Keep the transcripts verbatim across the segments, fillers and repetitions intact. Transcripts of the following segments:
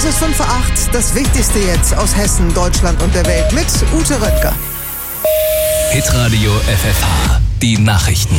Es ist fünf vor acht, das Wichtigste jetzt aus Hessen, Deutschland und der Welt mit Ute Röttger. Hitradio F F H, die Nachrichten.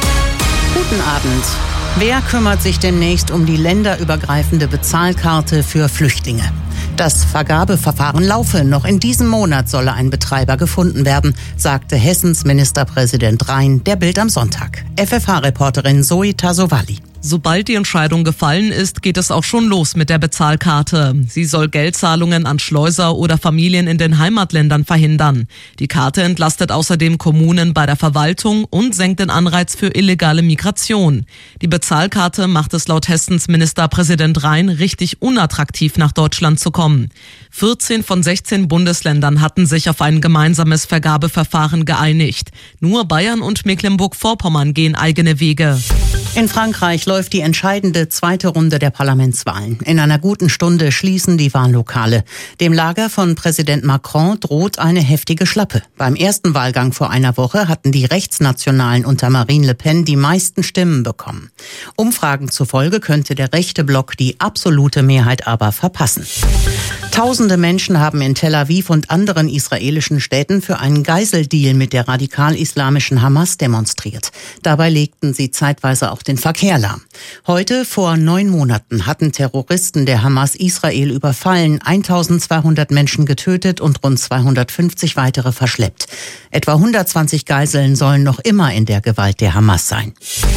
Guten Abend. Wer kümmert sich demnächst um die länderübergreifende Bezahlkarte für Flüchtlinge? Das Vergabeverfahren laufe. Noch in diesem Monat solle ein Betreiber gefunden werden, sagte Hessens Ministerpräsident Rhein der Bild am Sonntag. F F H-Reporterin Zoe Tasovalli. Sobald die Entscheidung gefallen ist, geht es auch schon los mit der Bezahlkarte. Sie soll Geldzahlungen an Schleuser oder Familien in den Heimatländern verhindern. Die Karte entlastet außerdem Kommunen bei der Verwaltung und senkt den Anreiz für illegale Migration. Die Bezahlkarte macht es laut Hessens Ministerpräsident Rhein richtig unattraktiv, nach Deutschland zu kommen. vierzehn von sechzehn Bundesländern hatten sich auf ein gemeinsames Vergabeverfahren geeinigt. Nur Bayern und Mecklenburg-Vorpommern gehen eigene Wege. In Frankreich läuft die entscheidende zweite Runde der Parlamentswahlen. In einer guten Stunde schließen die Wahllokale. Dem Lager von Präsident Macron droht eine heftige Schlappe. Beim ersten Wahlgang vor einer Woche hatten die Rechtsnationalen unter Marine Le Pen die meisten Stimmen bekommen. Umfragen zufolge könnte der rechte Block die absolute Mehrheit aber verpassen. Tausende Menschen haben in Tel Aviv und anderen israelischen Städten für einen Geiseldeal mit der radikal-islamischen Hamas demonstriert. Dabei legten sie zeitweise auch den Verkehr lahm. Heute, vor neun Monaten, hatten Terroristen der Hamas Israel überfallen, eintausendzweihundert Menschen getötet und rund zweihundertfünfzig weitere verschleppt. Etwa hundertzwanzig Geiseln sollen noch immer in der Gewalt der Hamas sein.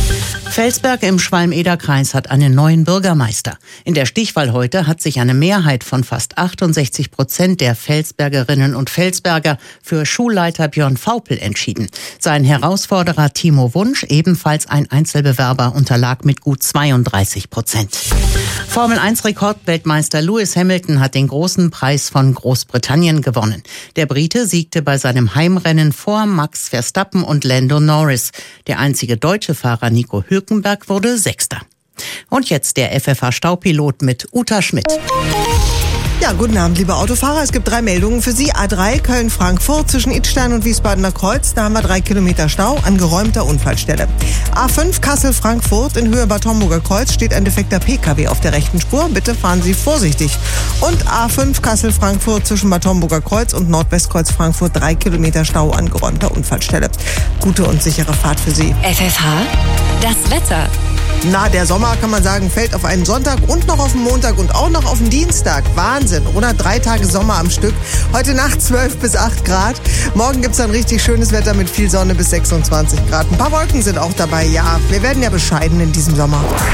Felsberg im Schwalm-Eder-Kreis hat einen neuen Bürgermeister. In der Stichwahl heute hat sich eine Mehrheit von fast achtundsechzig Prozent der Felsbergerinnen und Felsberger für Schulleiter Björn Vaupel entschieden. Sein Herausforderer Timo Wunsch, ebenfalls ein Einzelbewerber, unterlag mit gut zweiunddreißig Prozent. Formel eins Rekordweltmeister Lewis Hamilton hat den großen Preis von Großbritannien gewonnen. Der Brite siegte bei seinem Heimrennen vor Max Verstappen und Lando Norris. Der einzige deutsche Fahrer Nico Hülkenberg wurde Sechster. Und jetzt der F F H-Staupilot mit Uta Schmidt. Ja, guten Abend, liebe Autofahrer. Es gibt drei Meldungen für Sie. A drei Köln-Frankfurt zwischen Idstein und Wiesbadener Kreuz. Da haben wir drei Kilometer Stau an geräumter Unfallstelle. A fünf Kassel-Frankfurt in Höhe Bad Homburger Kreuz steht ein defekter P K W auf der rechten Spur. Bitte fahren Sie vorsichtig. Und A fünf Kassel-Frankfurt zwischen Bad Homburger Kreuz und Nordwestkreuz Frankfurt drei Kilometer Stau an geräumter Unfallstelle. Gute und sichere Fahrt für Sie. F F H, das Wetter. Na, der Sommer, kann man sagen, fällt auf einen Sonntag und noch auf den Montag und auch noch auf den Dienstag. Wahnsinn, oder? Drei Tage Sommer am Stück. Heute Nacht zwölf bis acht Grad. Morgen gibt's dann richtig schönes Wetter mit viel Sonne bis sechsundzwanzig Grad. Ein paar Wolken sind auch dabei, ja. Wir werden ja bescheiden in diesem Sommer.